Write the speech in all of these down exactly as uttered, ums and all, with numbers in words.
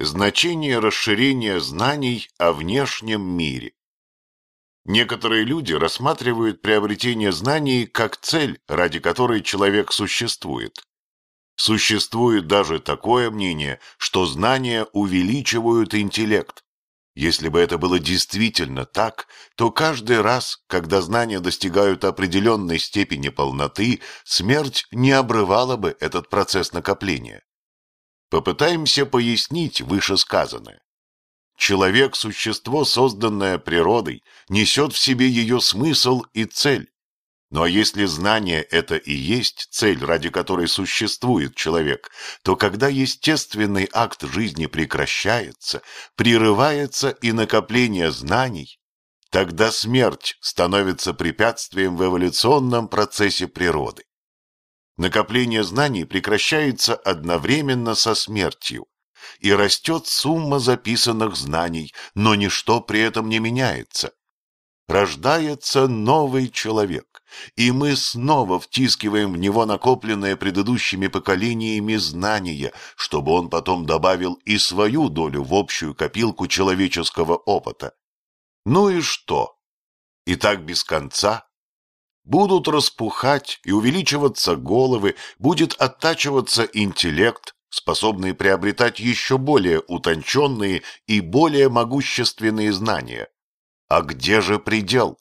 Значение расширения знаний о внешнем мире. Некоторые люди рассматривают приобретение знаний как цель, ради которой человек существует. Существует даже такое мнение, что знания увеличивают интеллект. Если бы это было действительно так, то каждый раз, когда знания достигают определенной степени полноты, смерть не обрывала бы этот процесс накопления. Попытаемся пояснить вышесказанное. Человек – существо, созданное природой, несет в себе ее смысл и цель. Ну а если знание – это и есть цель, ради которой существует человек, то когда естественный акт жизни прекращается, прерывается и накопление знаний, тогда смерть становится препятствием в эволюционном процессе природы. Накопление знаний прекращается одновременно со смертью, и растет сумма записанных знаний, но ничто при этом не меняется. Рождается новый человек, и мы снова втискиваем в него накопленные предыдущими поколениями знания, чтобы он потом добавил и свою долю в общую копилку человеческого опыта. Ну и что? И так без конца? Будут распухать и увеличиваться головы, будет оттачиваться интеллект, способный приобретать еще более утонченные и более могущественные знания. А где же предел?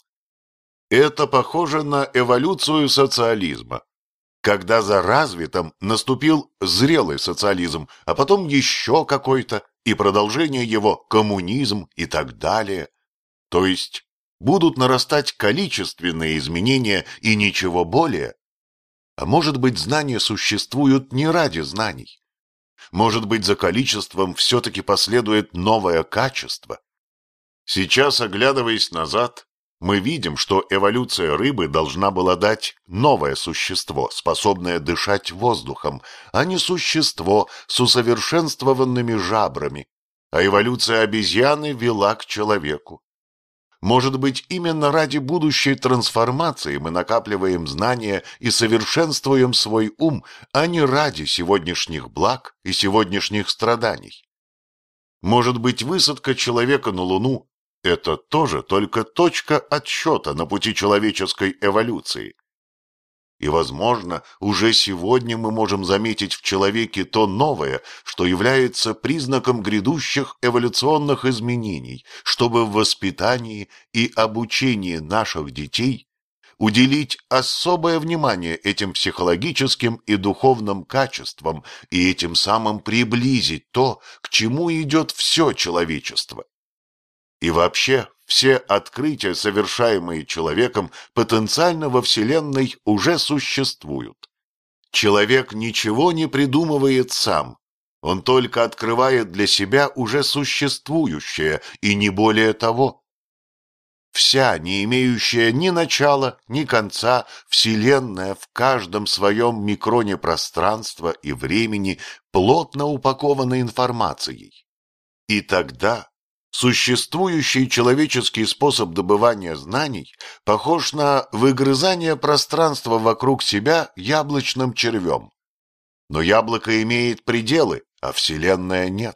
Это похоже на эволюцию социализма, когда за развитым наступил зрелый социализм, а потом еще какой-то, и продолжение его коммунизм и так далее. То есть будут нарастать количественные изменения и ничего более. А может быть, знания существуют не ради знаний? Может быть, за количеством все-таки последует новое качество? Сейчас, оглядываясь назад, мы видим, что эволюция рыбы должна была дать новое существо, способное дышать воздухом, а не существо с усовершенствованными жабрами, а эволюция обезьяны вела к человеку. Может быть, именно ради будущей трансформации мы накапливаем знания и совершенствуем свой ум, а не ради сегодняшних благ и сегодняшних страданий. Может быть, высадка человека на Луну – это тоже только точка отсчета на пути человеческой эволюции. И, возможно, уже сегодня мы можем заметить в человеке то новое, что является признаком грядущих эволюционных изменений, чтобы в воспитании и обучении наших детей уделить особое внимание этим психологическим и духовным качествам и этим самым приблизить то, к чему идет все человечество. И вообще, все открытия, совершаемые человеком, потенциально во Вселенной уже существуют. Человек ничего не придумывает сам, он только открывает для себя уже существующее, и не более того. Вся, не имеющая ни начала, ни конца, Вселенная в каждом своем микроне пространства и времени плотно упакована информацией. И тогда существующий человеческий способ добывания знаний похож на выгрызание пространства вокруг себя яблочным червем. Но яблоко имеет пределы, а Вселенная нет.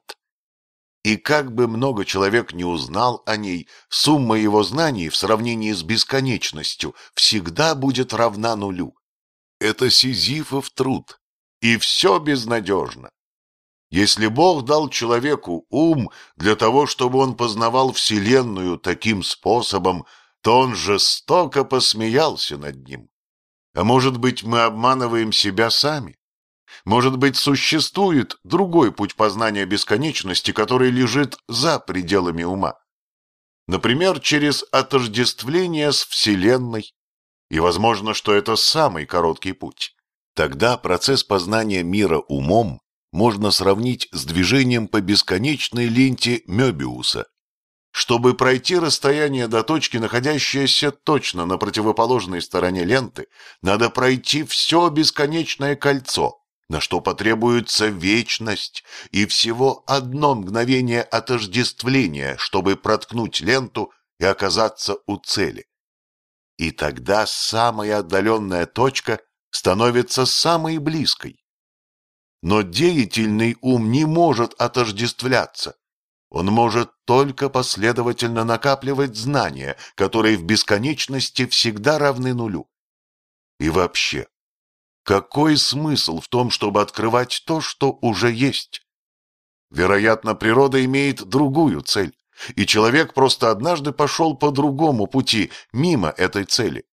И как бы много человек не узнал о ней, сумма его знаний в сравнении с бесконечностью всегда будет равна нулю. Это сизифов труд, и все безнадежно. Если Бог дал человеку ум для того, чтобы он познавал Вселенную таким способом, то он жестоко посмеялся над ним. А может быть, мы обманываем себя сами? Может быть, существует другой путь познания бесконечности, который лежит за пределами ума? Например, через отождествление с Вселенной. И возможно, что это самый короткий путь. Тогда процесс познания мира умом можно сравнить с движением по бесконечной ленте Мёбиуса. Чтобы пройти расстояние до точки, находящейся точно на противоположной стороне ленты, надо пройти все бесконечное кольцо, на что потребуется вечность и всего одно мгновение отождествления, чтобы проткнуть ленту и оказаться у цели. И тогда самая отдаленная точка становится самой близкой. Но деятельный ум не может отождествляться. Он может только последовательно накапливать знания, которые в бесконечности всегда равны нулю. И вообще, какой смысл в том, чтобы открывать то, что уже есть? Вероятно, природа имеет другую цель, и человек просто однажды пошел по другому пути, мимо этой цели.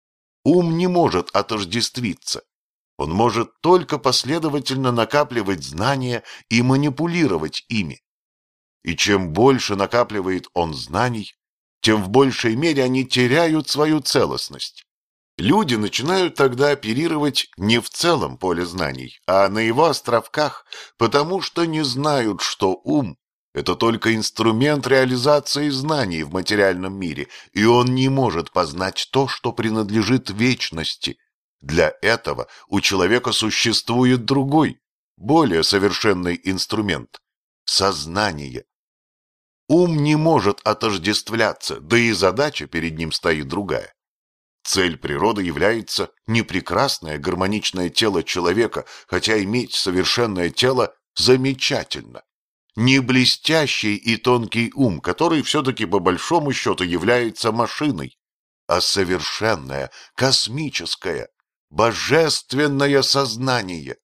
Ум не может отождествиться. Он может только последовательно накапливать знания и манипулировать ими. И чем больше накапливает он знаний, тем в большей мере они теряют свою целостность. Люди начинают тогда оперировать не в целом поле знаний, а на его островках, потому что не знают, что ум – это только инструмент реализации знаний в материальном мире, и он не может познать то, что принадлежит вечности. Для этого у человека существует другой, более совершенный инструмент – сознание. Ум не может отождествляться, да и задача перед ним стоит другая. Цель природы является не прекрасное гармоничное тело человека, хотя иметь совершенное тело замечательно. Не блестящий и тонкий ум, который все-таки по большому счету является машиной, а совершенное, космическое, божественное сознание.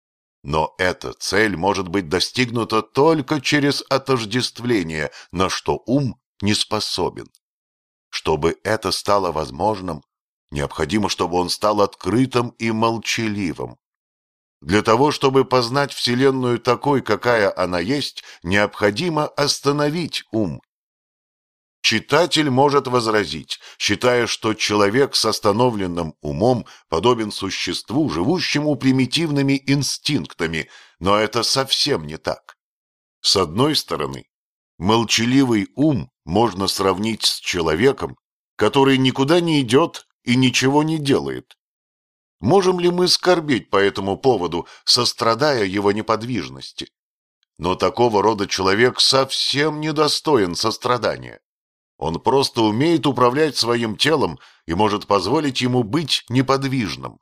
Но эта цель может быть достигнута только через отождествление, на что ум не способен. Чтобы это стало возможным, необходимо, чтобы он стал открытым и молчаливым. Для того, чтобы познать Вселенную такой, какая она есть, необходимо остановить ум. Читатель может возразить, считая, что человек с остановленным умом подобен существу, живущему примитивными инстинктами, но это совсем не так. С одной стороны, молчаливый ум можно сравнить с человеком, который никуда не идет и ничего не делает. Можем ли мы скорбеть по этому поводу, сострадая его неподвижности? Но такого рода человек совсем недостоин сострадания. Он просто умеет управлять своим телом и может позволить ему быть неподвижным.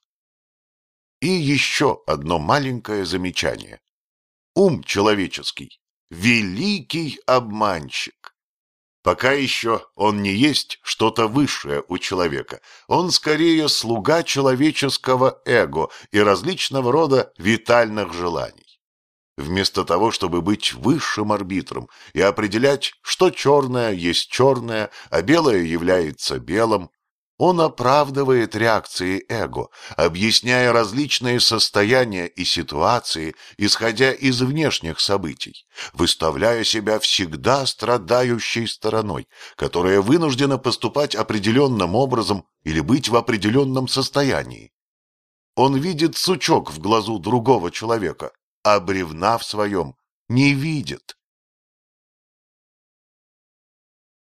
И еще одно маленькое замечание. Ум человеческий – великий обманщик. Пока еще он не есть что-то высшее у человека. Он скорее слуга человеческого эго и различного рода витальных желаний. Вместо того, чтобы быть высшим арбитром и определять, что черное есть черное, а белое является белым, он оправдывает реакции эго, объясняя различные состояния и ситуации, исходя из внешних событий, выставляя себя всегда страдающей стороной, которая вынуждена поступать определенным образом или быть в определенном состоянии. Он видит сучок в глазу другого человека, а бревна в своем не видит.